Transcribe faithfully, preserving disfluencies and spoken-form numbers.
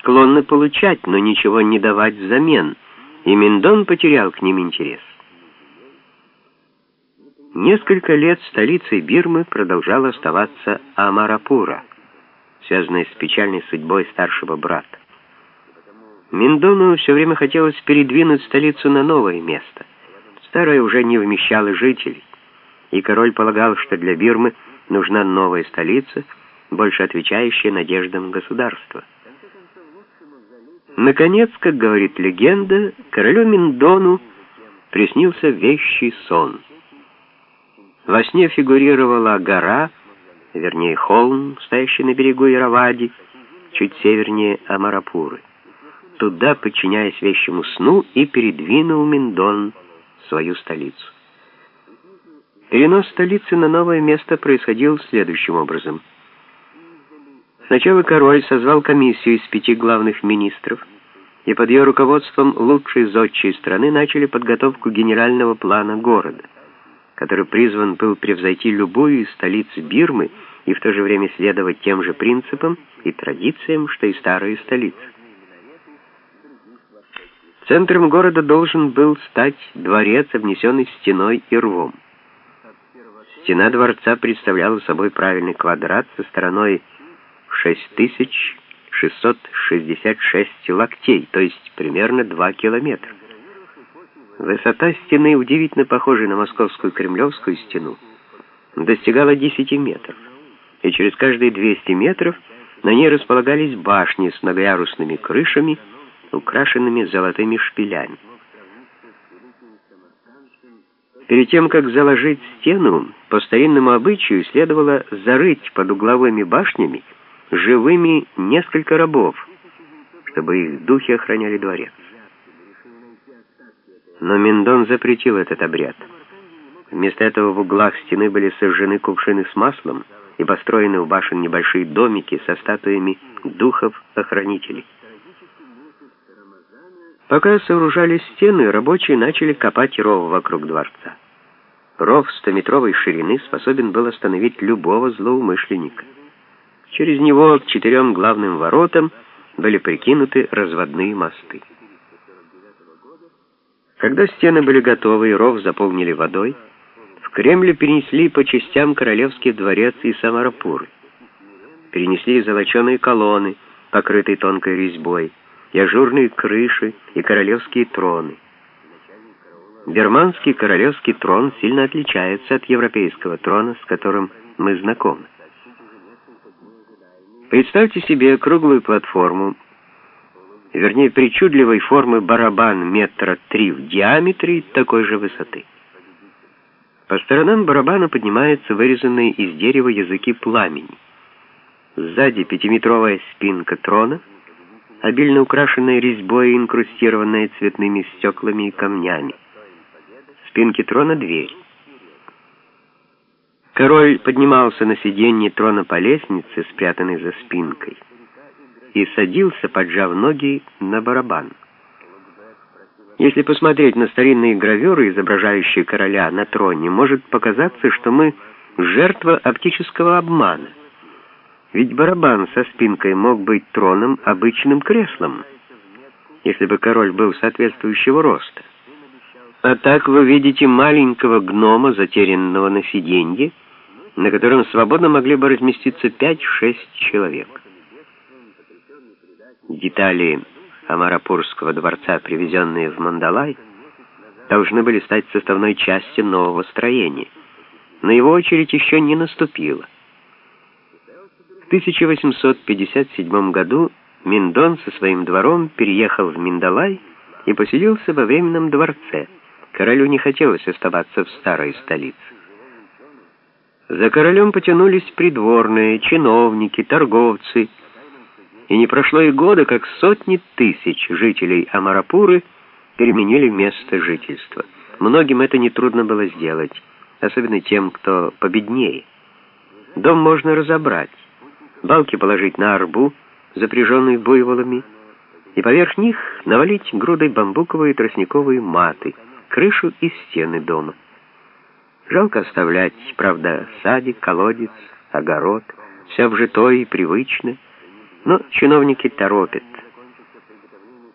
склонны получать, но ничего не давать взамен, и Миндон потерял к ним интерес. Несколько лет столицей Бирмы продолжала оставаться Амарапура, связанная с печальной судьбой старшего брата. Миндону все время хотелось передвинуть столицу на новое место. Старое уже не вмещало жителей, и король полагал, что для Бирмы нужна новая столица, больше отвечающая надеждам государства. Наконец, как говорит легенда, королю Миндону приснился вещий сон. Во сне фигурировала гора, вернее холм, стоящий на берегу Иравади, чуть севернее Амарапуры. Туда, подчиняясь вещему сну, и передвинул Миндон свою столицу. Перенос столицы на новое место происходил следующим образом. Сначала король созвал комиссию из пяти главных министров, и под ее руководством лучшие зодчие страны начали подготовку генерального плана города, который призван был превзойти любую из столиц Бирмы и в то же время следовать тем же принципам и традициям, что и старые столицы. Центром города должен был стать дворец, обнесенный стеной и рвом. Стена дворца представляла собой правильный квадрат со стороной в шесть тысяч шестьсот шестьдесят шесть локтей, то есть примерно два километра. Высота стены, удивительно похожей на московскую Кремлевскую стену, достигала десяти метров, и через каждые двести метров на ней располагались башни с многоярусными крышами, украшенными золотыми шпилями. Перед тем, как заложить стену, по старинному обычаю следовало зарыть под угловыми башнями живыми несколько рабов, чтобы их духи охраняли дворец. Но Миндон запретил этот обряд. Вместо этого в углах стены были сожжены кувшины с маслом и построены у башен небольшие домики со статуями духов-охранителей. Пока сооружались стены, рабочие начали копать ров вокруг дворца. Ров стометровой ширины способен был остановить любого злоумышленника. Через него к четырем главным воротам были прикинуты разводные мосты. Когда стены были готовы и ров заполнили водой, в Кремль перенесли по частям королевский дворец и Амарапуры. Перенесли золоченые колонны, покрытые тонкой резьбой, и ажурные крыши, и королевские троны. Бирманский королевский трон сильно отличается от европейского трона, с которым мы знакомы. Представьте себе круглую платформу, вернее, причудливой формы барабан метра три в диаметре такой же высоты. По сторонам барабана поднимаются вырезанные из дерева языки пламени. Сзади пятиметровая спинка трона, обильно украшенная резьбой и инкрустированная цветными стеклами и камнями. В спинке трона дверь. Король поднимался на сиденье трона по лестнице, спрятанной за спинкой, и садился, поджав ноги, на барабан. Если посмотреть на старинные гравюры, изображающие короля на троне, может показаться, что мы жертва оптического обмана. Ведь барабан со спинкой мог быть троном, обычным креслом, если бы король был соответствующего роста. А так вы видите маленького гнома, затерянного на сиденье, на котором свободно могли бы разместиться пять-шесть человек. Детали Амарапурского дворца, привезенные в Мандалай, должны были стать составной частью нового строения, но его очередь еще не наступила. В тысяча восемьсот пятьдесят седьмом году Миндон со своим двором переехал в Миндалай и поселился во временном дворце. Королю не хотелось оставаться в старой столице. За королем потянулись придворные, чиновники, торговцы, и не прошло и года, как сотни тысяч жителей Амарапуры переменили место жительства. Многим это нетрудно было сделать, особенно тем, кто победнее. Дом можно разобрать, балки положить на арбу, запряженную буйволами, и поверх них навалить грудой бамбуковые и тростниковые маты, крышу и стены дома. Жалко оставлять, правда, садик, колодец, огород, все обжитое и привычно, но чиновники торопят,